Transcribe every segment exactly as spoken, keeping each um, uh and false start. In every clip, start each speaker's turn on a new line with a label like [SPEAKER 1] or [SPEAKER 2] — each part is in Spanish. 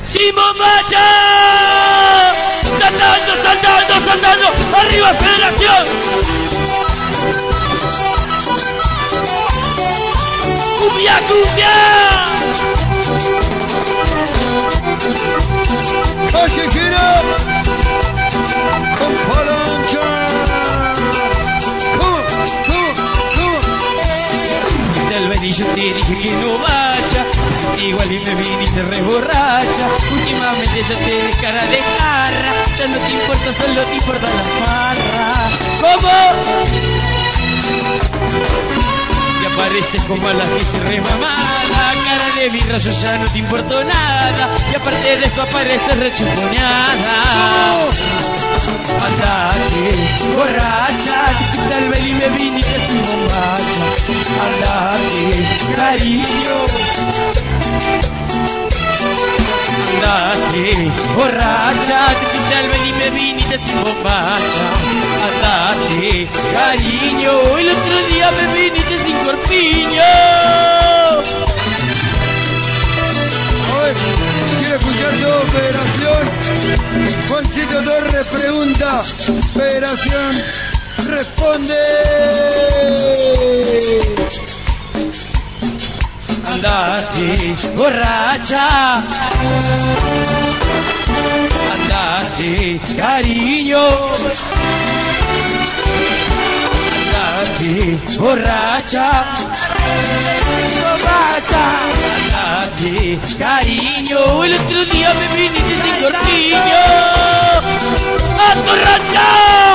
[SPEAKER 1] Simón Bacha, saltando, saltando, saltando, arriba Federación. Cumbia, cumbia.
[SPEAKER 2] Callejera con palancha. ¿Cómo? ¿Cómo? ¿Cómo?
[SPEAKER 1] Del ven y yo te dije que no vaya, igual y me viniste re borracha. Últimamente ya te ves cara de jarra, ya no te importa, solo te importa la farra. ¿Cómo? Y apareces como a las que se remamada, cara de birra, yo ya no te importo nada, y aparte de eso apareces rechuponeada. Andate, borracha, que quita el velo y me viniste sin bombacha. Andate, cariño. Andate, borracha, que quita el velo y me viniste sin bombacha. Andate, cariño, el otro día me viniste sin corpiño.
[SPEAKER 2] Quiero escuchar todo, Federación. Juancito Torres pregunta, Federación responde.
[SPEAKER 1] Andate, borracha. Andate, cariño. Andate, borracha. Borracha. Andate, cariño. El otro día me viniste sin corpiño. ¡Atorrancha!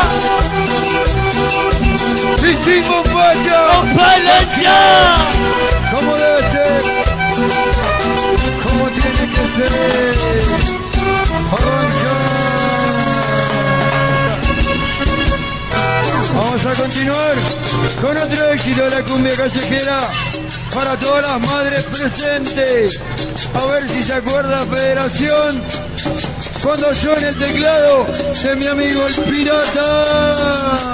[SPEAKER 2] ¡Hicimos vaya!
[SPEAKER 1] ¡Con palancha!
[SPEAKER 2] ¿Cómo debe ser? ¿Cómo tiene que ser? ¡Arranca! Vamos a continuar con otro éxito de la cumbia callejera para todas las madres presentes. A ver si se acuerda, Federación, cuando yo en el teclado de mi amigo el Pirata.